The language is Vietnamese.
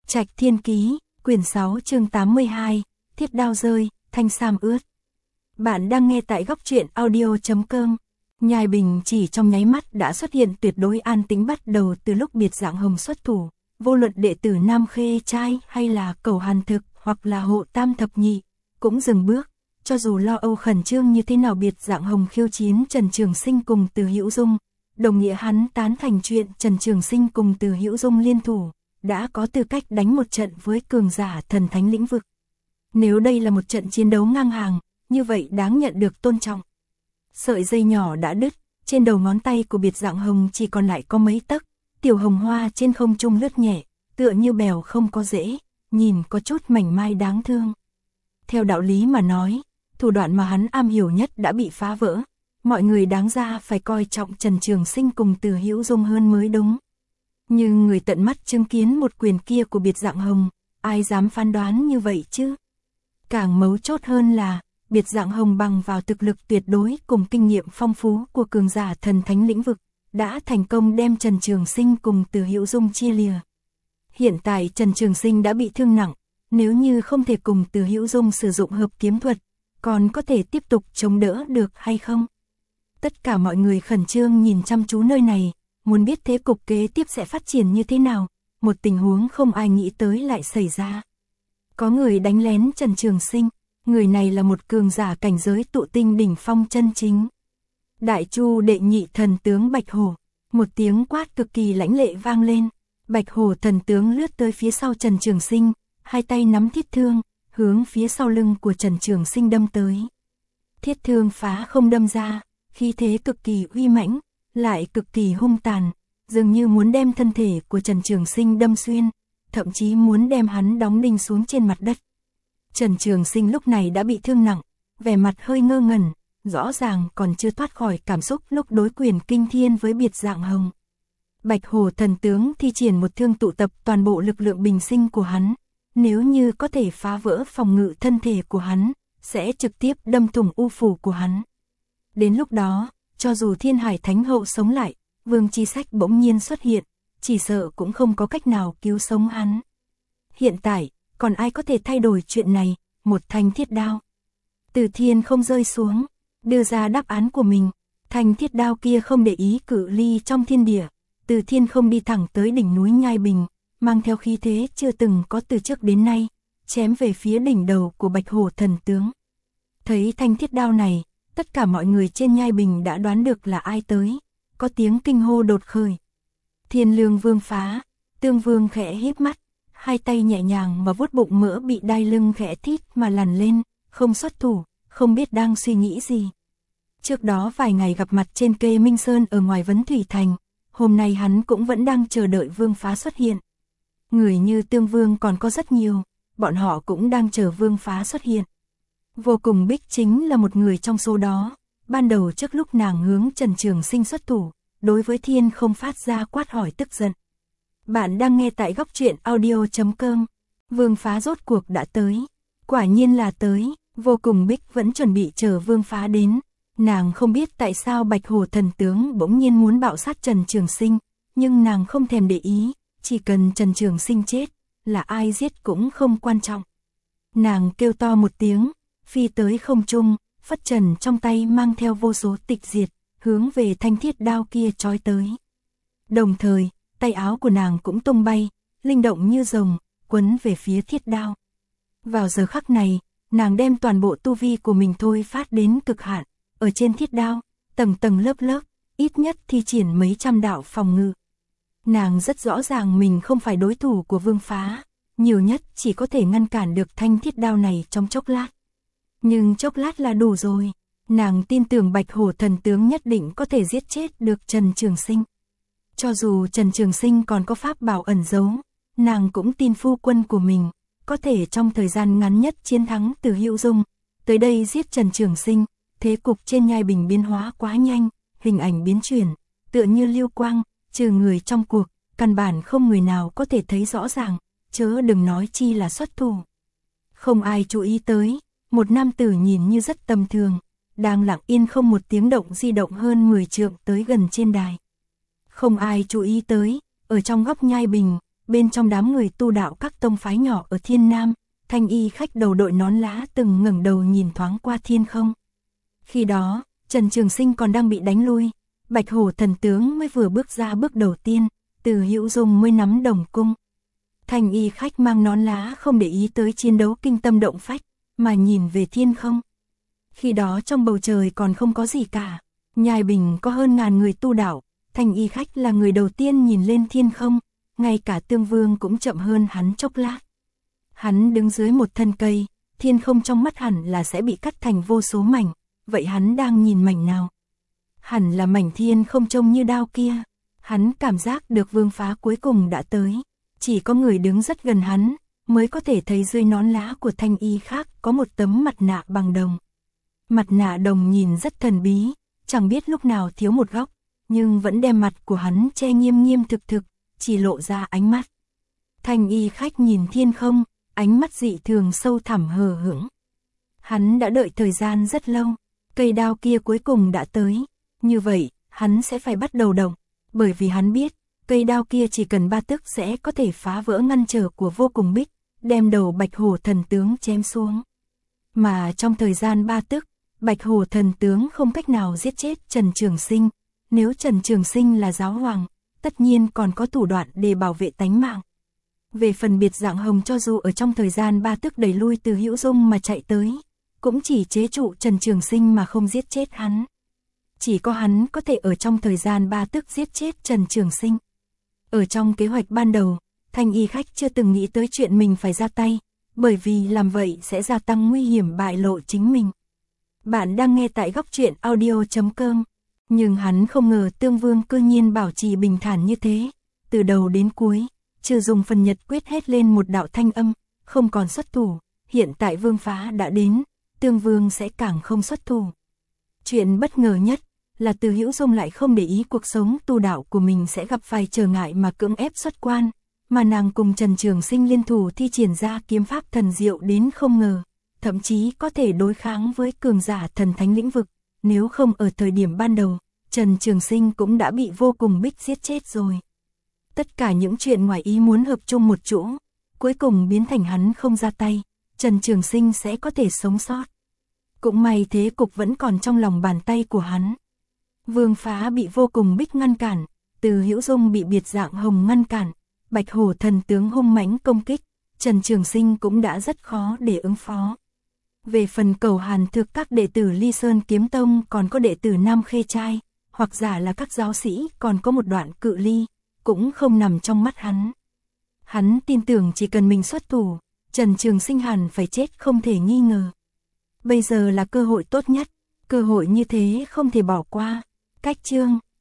Trạch Thiên Ký, quyển 6 chương 82, Thiết đao rơi, thanh sam ướt. Bạn đang nghe tại góc truyện audio.com. Nhai Bình chỉ trong nháy mắt đã xuất hiện tuyệt đối an tĩnh bắt đầu từ lúc Biệt Dạng Hồng xuất thủ, vô luận đệ tử Nam Khê trai hay là Cẩu Hàn Thực hoặc là Hộ Tam Thập Nhị, cũng dừng bước, cho dù lo âu khẩn trương như thế nào. Biệt Dạng Hồng khiêu chiến Trần Trường Sinh cùng Từ Hữu Dung, đồng nghĩa hắn tán thành chuyện Trần Trường Sinh cùng Từ Hữu Dung liên thủ, đã có tư cách đánh một trận với cường giả thần thánh lĩnh vực. Nếu đây là một trận chiến đấu ngang hàng, như vậy đáng nhận được tôn trọng. Sợi dây nhỏ đã đứt, trên đầu ngón tay của Biệt Dạng Hồng chỉ còn lại có mấy tấc, tiểu hồng hoa trên không trung lướt nhẹ, tựa như bèo không có rễ, nhìn có chút mảnh mai đáng thương. Theo đạo lý mà nói, thủ đoạn mà hắn am hiểu nhất đã bị phá vỡ, mọi người đáng ra phải coi trọng Trần Trường Sinh cùng Từ Hữu Dung hơn mới đúng. Nhưng người tận mắt chứng kiến một quyền kia của Biệt Dạng Hồng, ai dám phán đoán như vậy chứ? Càng mấu chốt hơn là, Biệt Dạng Hồng bằng vào thực lực tuyệt đối cùng kinh nghiệm phong phú của cường giả thần thánh lĩnh vực, đã thành công đem Trần Trường Sinh cùng Từ Hữu Dung chia lìa. Hiện tại Trần Trường Sinh đã bị thương nặng, nếu như không thể cùng Từ Hữu Dung sử dụng hợp kiếm thuật, còn có thể tiếp tục chống đỡ được hay không? Tất cả mọi người khẩn trương nhìn chăm chú nơi này, muốn biết thế cục kế tiếp sẽ phát triển như thế nào, một tình huống không ai nghĩ tới lại xảy ra. Có người đánh lén Trần Trường Sinh, người này là một cường giả cảnh giới tụ tinh đỉnh phong chân chính. Đại Chu đệ nhị thần tướng Bạch Hổ, một tiếng quát cực kỳ lãnh lệ vang lên, Bạch Hổ thần tướng lướt tới phía sau Trần Trường Sinh, hai tay nắm thiết thương, hướng phía sau lưng của Trần Trường Sinh đâm tới. Thiết thương phá không đâm ra, khí thế cực kỳ uy mãnh, lại cực kỳ hung tàn, dường như muốn đem thân thể của Trần Trường Sinh đâm xuyên, thậm chí muốn đem hắn đóng đinh xuống trên mặt đất. Trần Trường Sinh lúc này đã bị thương nặng, vẻ mặt hơi ngơ ngẩn, rõ ràng còn chưa thoát khỏi cảm xúc lúc đối quyền kinh thiên với Biệt Dạng Hồng. Bạch Hổ thần tướng thi triển một thương tụ tập toàn bộ lực lượng bình sinh của hắn, nếu như có thể phá vỡ phòng ngự thân thể của hắn, sẽ trực tiếp đâm thủng u phủ của hắn. Đến lúc đó, cho dù Thiên Hải Thánh Hậu sống lại, Vương Chi Sách bỗng nhiên xuất hiện, chỉ sợ cũng không có cách nào cứu sống hắn. Hiện tại, còn ai có thể thay đổi chuyện này? Một thanh thiết đao từ thiên không rơi xuống, đưa ra đáp án của mình. Thanh thiết đao kia không để ý cự ly trong thiên địa, từ thiên không đi thẳng tới đỉnh núi Nhai Bình, mang theo khí thế chưa từng có từ trước đến nay, chém về phía đỉnh đầu của Bạch Hổ thần tướng. Thấy thanh thiết đao này, tất cả mọi người trên Nhai Bình đã đoán được là ai tới, có tiếng kinh hô đột khởi. Thiên Lương Vương phá, Tương Vương khẽ híp mắt, hai tay nhẹ nhàng mà vuốt bụng mỡ bị đai lưng khẽ thít mà lằn lên, không xuất thủ, không biết đang suy nghĩ gì. Trước đó vài ngày gặp mặt trên Kê Minh Sơn ở ngoài Vấn Thủy Thành, hôm nay hắn cũng vẫn đang chờ đợi Vương phá xuất hiện. Người như Tương Vương còn có rất nhiều, bọn họ cũng đang chờ Vương phá xuất hiện. Vô Cùng Bích chính là một người trong số đó, ban đầu trước lúc nàng hướng Trần Trường Sinh xuất thủ, đối với thiên không phát ra quát hỏi tức giận. Bạn đang nghe tại góc truyện audio.com. Vương phá rốt cuộc đã tới. Quả nhiên là tới. Vô Cùng Bích vẫn chuẩn bị chờ Vương phá đến. Nàng không biết tại sao Bạch Hổ thần tướng bỗng nhiên muốn bạo sát Trần Trường Sinh, nhưng nàng không thèm để ý, chỉ cần Trần Trường Sinh chết, là ai giết cũng không quan trọng. Nàng kêu to một tiếng, phi tới không trung, phất trần trong tay mang theo vô số tịch diệt, hướng về thanh thiết đao kia chói tới. Đồng thời, tay áo của nàng cũng tung bay, linh động như rồng, quấn về phía thiết đao. Vào giờ khắc này, nàng đem toàn bộ tu vi của mình thôi phát đến cực hạn, ở trên thiết đao, tầng tầng lớp lớp, ít nhất thi triển mấy trăm đạo phòng ngự. Nàng rất rõ ràng mình không phải đối thủ của Vương phá, nhiều nhất chỉ có thể ngăn cản được thanh thiết đao này trong chốc lát. Nhưng chốc lát là đủ rồi, nàng tin tưởng Bạch Hổ thần tướng nhất định có thể giết chết được Trần Trường Sinh. Cho dù Trần Trường Sinh còn có pháp bảo ẩn giấu, nàng cũng tin phu quân của mình, có thể trong thời gian ngắn nhất chiến thắng Từ Hữu Dung, tới đây giết Trần Trường Sinh. Thế cục trên Nhai Bình biến hóa quá nhanh, hình ảnh biến chuyển, tựa như lưu quang, trừ người trong cuộc, căn bản không người nào có thể thấy rõ ràng, chớ đừng nói chi là xuất thủ. Không ai chú ý tới, một nam tử nhìn như rất tầm thường, đang lặng yên không một tiếng động di động hơn 10 trượng tới gần trên đài. Không ai chú ý tới, ở trong góc Nhai Bình, bên trong đám người tu đạo các tông phái nhỏ ở Thiên Nam, thanh y khách đầu đội nón lá từng ngẩng đầu nhìn thoáng qua thiên không. Khi đó, Trần Trường Sinh còn đang bị đánh lui, Bạch Hổ thần tướng mới vừa bước ra bước đầu tiên, Từ Hữu Dung mới nắm đồng cung. Thanh y khách mang nón lá không để ý tới chiến đấu kinh tâm động phách, mà nhìn về thiên không. Khi đó trong bầu trời còn không có gì cả, Nhai Bình có hơn ngàn người tu đạo, thanh y khách là người đầu tiên nhìn lên thiên không, ngay cả Tương Vương cũng chậm hơn hắn chốc lát. Hắn đứng dưới một thân cây, thiên không trong mắt hẳn là sẽ bị cắt thành vô số mảnh, vậy hắn đang nhìn mảnh nào? Hẳn là mảnh thiên không trông như đao kia. Hắn cảm giác được vương phá cuối cùng đã tới, chỉ có người đứng rất gần hắn, mới có thể thấy dưới nón lá của thanh y khác có một tấm mặt nạ bằng đồng. Mặt nạ đồng nhìn rất thần bí, chẳng biết lúc nào thiếu một góc, nhưng vẫn đem mặt của hắn che nghiêm nghiêm thực, chỉ lộ ra ánh mắt. Thanh y khách nhìn thiên không, ánh mắt dị thường sâu thẳm hờ hững. Hắn đã đợi thời gian rất lâu, cây đao kia cuối cùng đã tới, như vậy, hắn sẽ phải bắt đầu động, bởi vì hắn biết, cây đao kia chỉ cần 3 tấc sẽ có thể phá vỡ ngăn trở của Vô Cùng Bích, đem đầu Bạch Hổ thần tướng chém xuống. Mà trong thời gian 3 tấc, Bạch Hổ thần tướng không cách nào giết chết Trần Trường Sinh, nếu Trần Trường Sinh là giáo hoàng, tất nhiên còn có thủ đoạn để bảo vệ tánh mạng. Về phần Biệt Dạng Hồng cho dù ở trong thời gian 3 tấc đẩy lui Từ Hữu Dung mà chạy tới, cũng chỉ chế trụ Trần Trường Sinh mà không giết chết hắn. Chỉ có hắn có thể ở trong thời gian 3 tấc giết chết Trần Trường Sinh. Ở trong kế hoạch ban đầu, thanh y khách chưa từng nghĩ tới chuyện mình phải ra tay, bởi vì làm vậy sẽ gia tăng nguy hiểm bại lộ chính mình. Bạn đang nghe tại Góc Truyện Audio.com, nhưng hắn không ngờ Tương Vương cư nhiên bảo trì bình thản như thế, từ đầu đến cuối, chưa dùng phần nhật quyết hét lên một đạo thanh âm, không còn xuất thủ, hiện tại vương phá đã đến, Tương Vương sẽ càng không xuất thủ. Chuyện bất ngờ nhất là Từ Hữu Dung lại không để ý cuộc sống tu đạo của mình sẽ gặp phải trở ngại mà cưỡng ép xuất quan, mà nàng cùng Trần Trường Sinh liên thủ thi triển ra kiếm pháp thần diệu đến không ngờ, thậm chí có thể đối kháng với cường giả thần thánh lĩnh vực, nếu không ở thời điểm ban đầu, Trần Trường Sinh cũng đã bị Vô Cùng Bích giết chết rồi. Tất cả những chuyện ngoài ý muốn hợp chung một chỗ, cuối cùng biến thành hắn không ra tay, Trần Trường Sinh sẽ có thể sống sót. Cũng may thế cục vẫn còn trong lòng bàn tay của hắn. Vương phá bị Vô Cùng Bích ngăn cản, Từ Hữu Dung bị Biệt Dạng Hồng ngăn cản, Bạch Hổ thần tướng hung mãnh công kích, Trần Trường Sinh cũng đã rất khó để ứng phó. Về phần Cầu Hàn Thực các đệ tử Ly Sơn Kiếm Tông còn có đệ tử Nam Khê Trai, hoặc giả là các giáo sĩ còn có một đoạn cự ly, cũng không nằm trong mắt hắn. Hắn tin tưởng chỉ cần mình xuất thủ, Trần Trường Sinh hẳn phải chết không thể nghi ngờ. Bây giờ là cơ hội tốt nhất, cơ hội như thế không thể bỏ qua. Cách chương